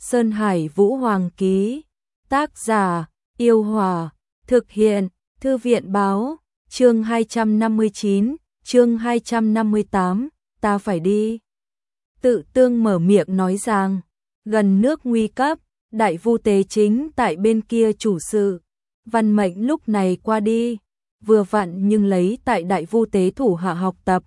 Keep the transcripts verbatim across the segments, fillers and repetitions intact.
Sơn Hải Vũ Hoàng ký. Tác giả, Yêu Hòa. Thực hiện, Thư viện Báo. Chương hai trăm năm mươi chín, chương hai trăm năm mươi tám, ta phải đi. Tự Tương mở miệng nói rằng, gần nước nguy cấp, Đại Vu Tế chính tại bên kia chủ sự. Văn Mệnh lúc này qua đi, vừa vặn nhưng lấy tại Đại Vu Tế thủ hạ học tập.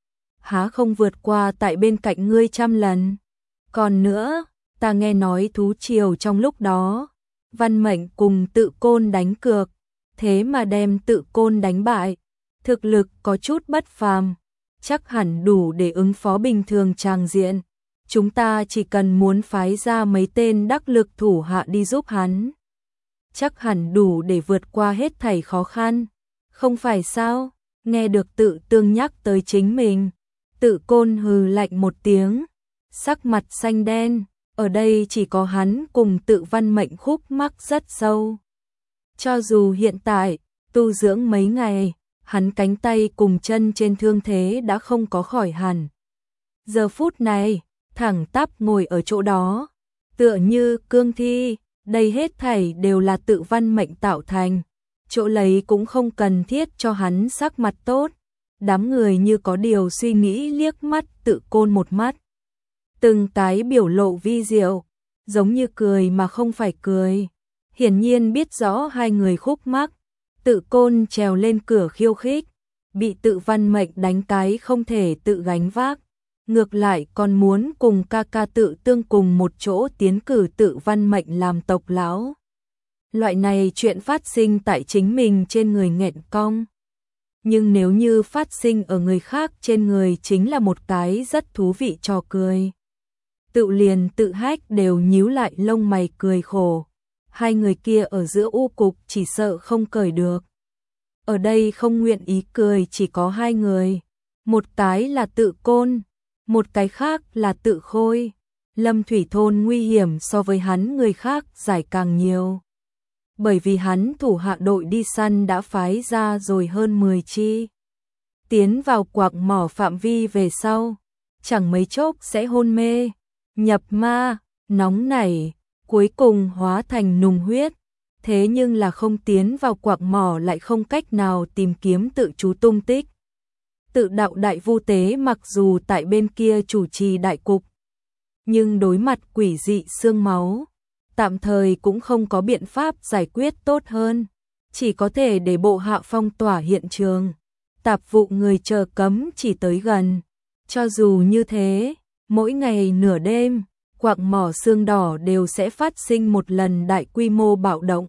Há không vượt qua tại bên cạnh ngươi trăm lần. Còn nữa, ta nghe nói thú triều trong lúc đó, Văn Mệnh cùng Tự Côn đánh cược, thế mà đem Tự Côn đánh bại. Thực lực có chút bất phàm, chắc hẳn đủ để ứng phó bình thường tràng diện. Chúng ta chỉ cần muốn phái ra mấy tên đắc lực thủ hạ đi giúp hắn, chắc hẳn đủ để vượt qua hết thảy khó khăn. Không phải sao? Nghe được Tự Tương nhắc tới chính mình, Tự Côn hừ lạnh một tiếng, sắc mặt xanh đen. Ở đây chỉ có hắn cùng Tự Văn Mệnh khúc mắc rất sâu. Cho dù hiện tại tu dưỡng mấy ngày, hắn cánh tay cùng chân trên thương thế đã không có khỏi hẳn. Giờ phút này, thẳng tắp ngồi ở chỗ đó, tựa như cương thi. Đây hết thảy đều là Tự Văn Mệnh tạo thành, chỗ lấy cũng không cần thiết cho hắn sắc mặt tốt. Đám người như có điều suy nghĩ liếc mắt Tự Côn một mắt, từng cái biểu lộ vi diệu, giống như cười mà không phải cười, hiển nhiên biết rõ hai người khúc mắc. Tự Côn trèo lên cửa khiêu khích, bị Tự Văn Mệnh đánh cái không thể tự gánh vác, ngược lại còn muốn cùng ca ca Tự Tương cùng một chỗ tiến cử Tự Văn Mệnh làm tộc lão. Loại này chuyện phát sinh tại chính mình trên người nghẹn cong, nhưng nếu như phát sinh ở người khác trên người chính là một cái rất thú vị trò cười. Tự liền Tự Hách đều nhíu lại lông mày cười khổ. Hai người kia ở giữa u cục chỉ sợ không cởi được. Ở đây không nguyện ý cười chỉ có hai người. Một cái là Tự Côn, một cái khác là Tự Khôi. Lâm Thủy Thôn nguy hiểm so với hắn người khác giải càng nhiều. Bởi vì hắn thủ hạ đội đi săn đã phái ra rồi hơn mười chi. Tiến vào quạc mỏ phạm vi về sau, chẳng mấy chốc sẽ hôn mê, nhập ma, nóng nảy, cuối cùng hóa thành nùng huyết. Thế nhưng là không tiến vào quạc mỏ lại không cách nào tìm kiếm Tự chú tung tích. Tự đạo Đại Vu Tế mặc dù tại bên kia chủ trì đại cục, nhưng đối mặt quỷ dị xương máu, tạm thời cũng không có biện pháp giải quyết tốt hơn, chỉ có thể để bộ hạ phong tỏa hiện trường, tạp vụ người chờ cấm chỉ tới gần. Cho dù như thế, mỗi ngày nửa đêm, quạc mỏ xương đỏ đều sẽ phát sinh một lần đại quy mô bạo động.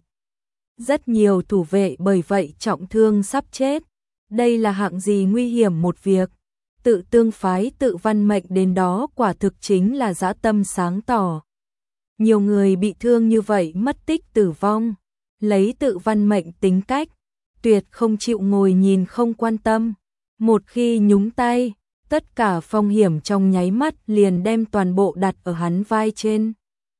Rất nhiều thủ vệ bởi vậy trọng thương sắp chết. Đây là hạng gì nguy hiểm một việc. Tự Tương phái Tự Văn Mệnh đến đó quả thực chính là dã tâm sáng tỏ. Nhiều người bị thương như vậy mất tích tử vong, lấy Tự Văn Mệnh tính cách, tuyệt không chịu ngồi nhìn không quan tâm. Một khi nhúng tay, tất cả phong hiểm trong nháy mắt liền đem toàn bộ đặt ở hắn vai trên.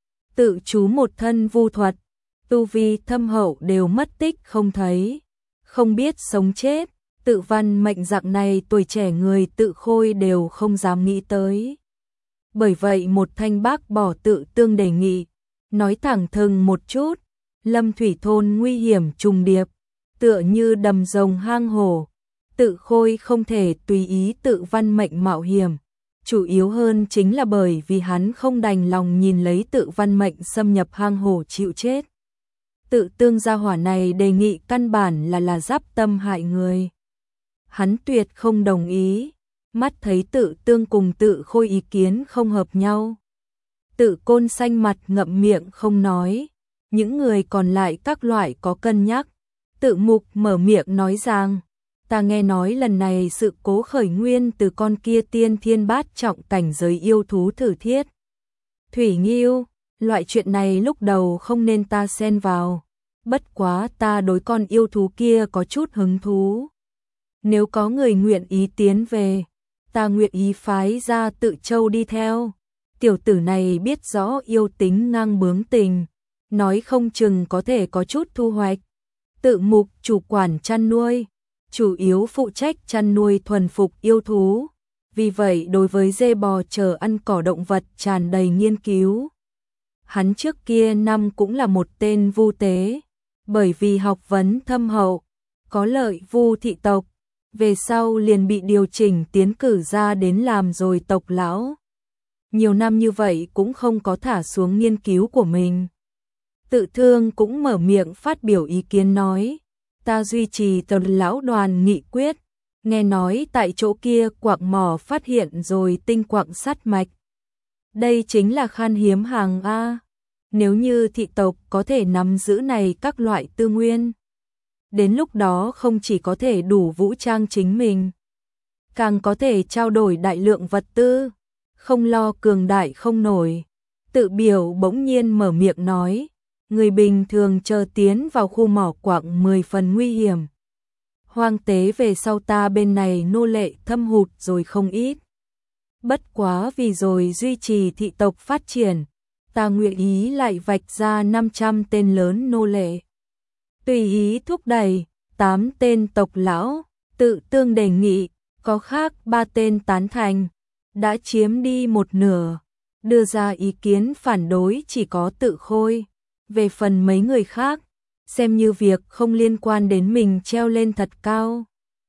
Tự chú một thân vu thuật, tu vi thâm hậu đều mất tích không thấy, không biết sống chết. Tự Văn Mệnh dạng này tuổi trẻ người Tự Khôi đều không dám nghĩ tới. Bởi vậy một thanh bác bỏ Tự Tương đề nghị, nói thẳng thừng một chút, Lâm Thủy Thôn nguy hiểm trùng điệp, tựa như đầm rồng hang hổ. Tự Khôi không thể tùy ý Tự Văn Mệnh mạo hiểm, chủ yếu hơn chính là bởi vì hắn không đành lòng nhìn lấy Tự Văn Mệnh xâm nhập hang hổ chịu chết. Tự Tương gia hỏa này đề nghị căn bản là là giáp tâm hại người. Hắn tuyệt không đồng ý, mắt thấy Tự Tương cùng Tự Khôi ý kiến không hợp nhau. Tự Côn xanh mặt ngậm miệng không nói, những người còn lại các loại có cân nhắc. Tự Mục mở miệng nói rằng, ta nghe nói lần này sự cố khởi nguyên từ con kia tiên thiên bát trọng cảnh giới yêu thú thử thiết. Thủy Nghiêu, loại chuyện này lúc đầu không nên ta xen vào, bất quá ta đối con yêu thú kia có chút hứng thú. Nếu có người nguyện ý tiến về, ta nguyện ý phái ra Tự Châu đi theo. Tiểu tử này biết rõ yêu tính ngang bướng tình, nói không chừng có thể có chút thu hoạch. Tự Mục chủ quản chăn nuôi, chủ yếu phụ trách chăn nuôi thuần phục yêu thú, vì vậy đối với dê bò chờ ăn cỏ động vật tràn đầy nghiên cứu. hắn trước kia năm cũng là một tên vu tế, bởi vì học vấn thâm hậu, có lợi vu thị tộc, về sau liền bị điều chỉnh tiến cử ra đến làm rồi tộc lão. Nhiều năm như vậy cũng không có thả xuống nghiên cứu của mình. Tự Thương cũng mở miệng phát biểu ý kiến nói, ta duy trì tờ lão đoàn nghị quyết, nghe nói tại chỗ kia quặng mỏ phát hiện rồi tinh quặng sắt mạch. Đây chính là khan hiếm hàng A, nếu như thị tộc có thể nắm giữ này các loại tư nguyên. Đến lúc đó không chỉ có thể đủ vũ trang chính mình, càng có thể trao đổi đại lượng vật tư, không lo cường đại không nổi. Tự Biểu bỗng nhiên mở miệng nói, người bình thường chờ tiến vào khu mỏ quặng mười phần nguy hiểm. Hoang tế về sau ta bên này nô lệ thâm hụt rồi không ít. Bất quá vì rồi duy trì thị tộc phát triển, ta nguyện ý lại vạch ra năm trăm tên lớn nô lệ. Tùy ý thúc đẩy, tám tên tộc lão, Tự Tương đề nghị, có khác ba tên tán thành, đã chiếm đi một nửa. Đưa ra ý kiến phản đối chỉ có Tự Khôi. Về phần mấy người khác, xem như việc không liên quan đến mình treo lên thật cao.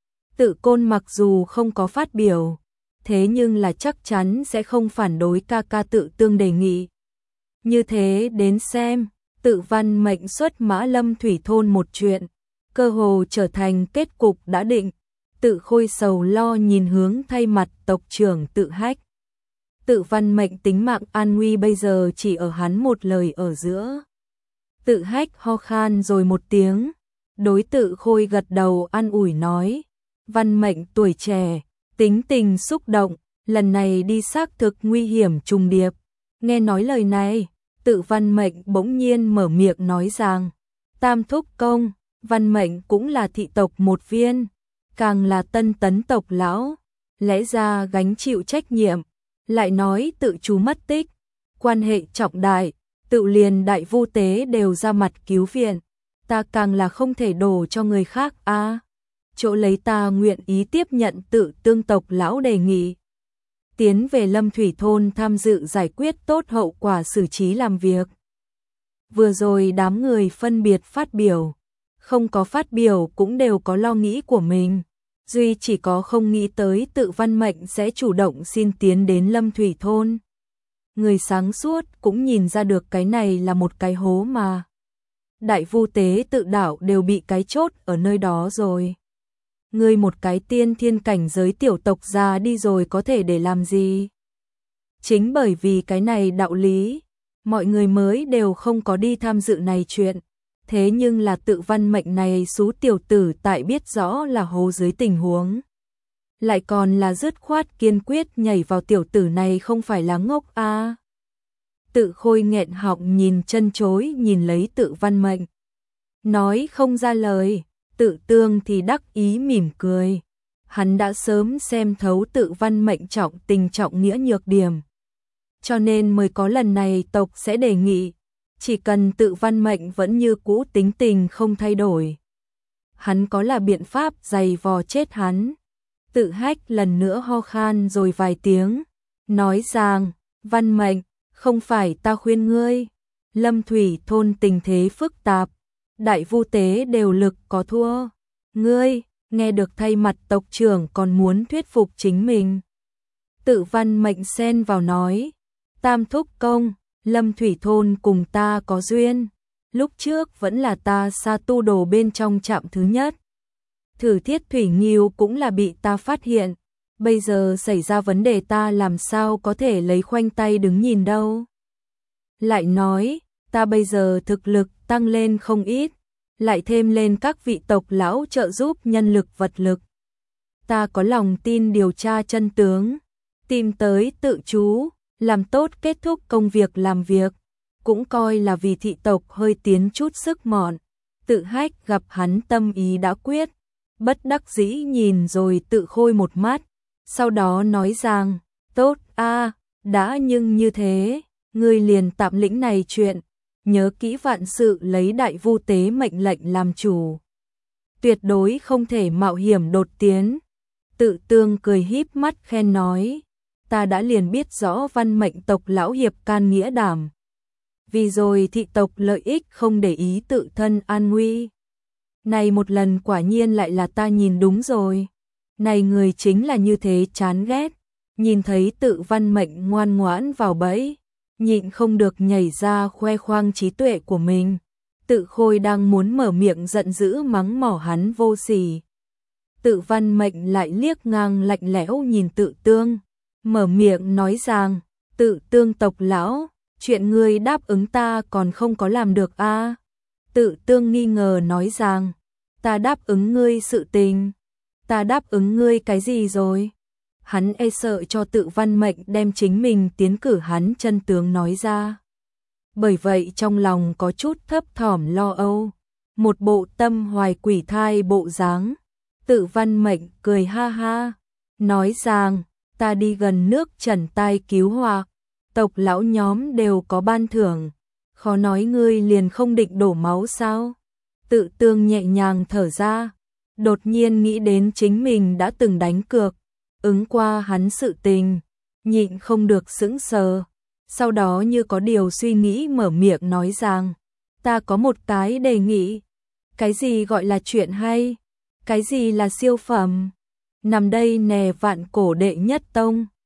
Tự Côn mặc dù không có phát biểu, thế nhưng là chắc chắn sẽ không phản đối ca ca Tự Tương đề nghị. Như thế đến xem, Tự Văn mệnh xuất Mã Lâm thủy thôn một chuyện, cơ hồ trở thành kết cục đã định. Tự Khôi sầu lo nhìn hướng thay mặt tộc trưởng Tự Hách. Tự Văn mệnh tính mạng an nguy bây giờ chỉ ở hắn một lời ở giữa. Tự Hách ho khan rồi một tiếng, đối Tự Khôi gật đầu an ủi nói, Văn mệnh tuổi trẻ, tính tình xúc động, lần này đi xác thực nguy hiểm trùng điệp. Nghe nói lời này, Tự Văn mệnh bỗng nhiên mở miệng nói rằng, Tam thúc công, Văn mệnh cũng là thị tộc một viên, càng là tân tấn tộc lão, lẽ ra gánh chịu trách nhiệm, lại nói Tự chú mất tích, quan hệ trọng đại, Tự liền đại vu tế đều ra mặt cứu viện, ta càng là không thể đổ cho người khác a. À, chỗ lấy ta nguyện ý tiếp nhận Tự Tương tộc lão đề nghị, tiến về Lâm Thủy thôn tham dự giải quyết tốt hậu quả xử trí làm việc. Vừa rồi đám người phân biệt phát biểu, không có phát biểu cũng đều có lo nghĩ của mình, duy chỉ có không nghĩ tới Tự Văn mệnh sẽ chủ động xin tiến đến Lâm Thủy thôn. Người sáng suốt cũng nhìn ra được cái này là một cái hố mà. Đại vu tế Tự đảo đều bị cái chốt ở nơi đó rồi. Ngươi một cái tiên thiên cảnh giới tiểu tộc ra đi rồi có thể để làm gì? Chính bởi vì cái này đạo lý, mọi người mới đều không có đi tham dự này chuyện. Thế nhưng là Tự Văn mệnh này xú tiểu tử tại biết rõ là hố dưới tình huống, lại còn là dứt khoát kiên quyết nhảy vào, tiểu tử này không phải là ngốc a. À. Tự Khôi nghẹn họng nhìn chân chối nhìn lấy Tự Văn mệnh, nói không ra lời. Tự Tương thì đắc ý mỉm cười, hắn đã sớm xem thấu Tự Văn mệnh trọng tình trọng nghĩa nhược điểm, cho nên mới có lần này tộc sẽ đề nghị, chỉ cần Tự Văn mệnh vẫn như cũ tính tình không thay đổi, hắn có là biện pháp giày vò chết hắn. Tự Hách lần nữa ho khan rồi vài tiếng, nói rằng, Văn mệnh, không phải ta khuyên ngươi, Lâm Thủy thôn tình thế phức tạp, đại vu tế đều lực có thua, ngươi, nghe được thay mặt tộc trưởng còn muốn thuyết phục chính mình. Tự Văn mệnh xen vào nói, Tam thúc công, Lâm Thủy thôn cùng ta có duyên, lúc trước vẫn là ta sa tu đồ bên trong trạm thứ nhất. Thử Thiết Thủy Nghiêu cũng là bị ta phát hiện, bây giờ xảy ra vấn đề ta làm sao có thể lấy khoanh tay đứng nhìn đâu. Lại nói, ta bây giờ thực lực tăng lên không ít, lại thêm lên các vị tộc lão trợ giúp nhân lực vật lực. Ta có lòng tin điều tra chân tướng, tìm tới Tự chú, làm tốt kết thúc công việc làm việc, cũng coi là vì thị tộc hơi tiến chút sức mọn. Tự Hách gặp hắn tâm ý đã quyết, bất đắc dĩ nhìn rồi Tự Khôi một mắt, sau đó nói rằng, tốt a, đã nhưng như thế, ngươi liền tạm lĩnh này chuyện, nhớ kỹ vạn sự lấy đại vu tế mệnh lệnh làm chủ, tuyệt đối không thể mạo hiểm đột tiến. Tự Tương cười híp mắt khen nói, ta đã liền biết rõ Văn mệnh tộc lão hiệp can nghĩa đảm. vì rồi thị tộc lợi ích không để ý tự thân an nguy. Này một lần quả nhiên lại là ta nhìn đúng rồi. Này người chính là như thế chán ghét, nhìn thấy Tự Văn Mệnh ngoan ngoãn vào bẫy, nhịn không được nhảy ra khoe khoang trí tuệ của mình. Tự Khôi đang muốn mở miệng giận dữ mắng mỏ hắn vô sỉ. Tự Văn Mệnh lại liếc ngang lạnh lẽo nhìn Tự Tương, mở miệng nói rằng, Tự Tương tộc lão, chuyện ngươi đáp ứng ta còn không có làm được a à? Tự Tương nghi ngờ nói rằng, ta đáp ứng ngươi sự tình, ta đáp ứng ngươi cái gì rồi? Hắn e sợ cho Tự Văn Mệnh đem chính mình tiến cử hắn chân tướng nói ra. Bởi vậy trong lòng có chút thấp thỏm lo âu, một bộ tâm hoài quỷ thai bộ dáng. Tự Văn Mệnh cười ha ha, nói rằng, ta đi gần nước trần tai cứu họa, tộc lão nhóm đều có ban thưởng, khó nói ngươi liền không định đổ máu sao? Tự Tương nhẹ nhàng thở ra, đột nhiên nghĩ đến chính mình đã từng đánh cược, ứng qua hắn sự tình, nhịn không được sững sờ. Sau đó như có điều suy nghĩ mở miệng nói rằng, ta có một cái đề nghị. Cái gì gọi là chuyện hay? Cái gì là siêu phẩm? Nằm đây nè Vạn Cổ đệ nhất tông.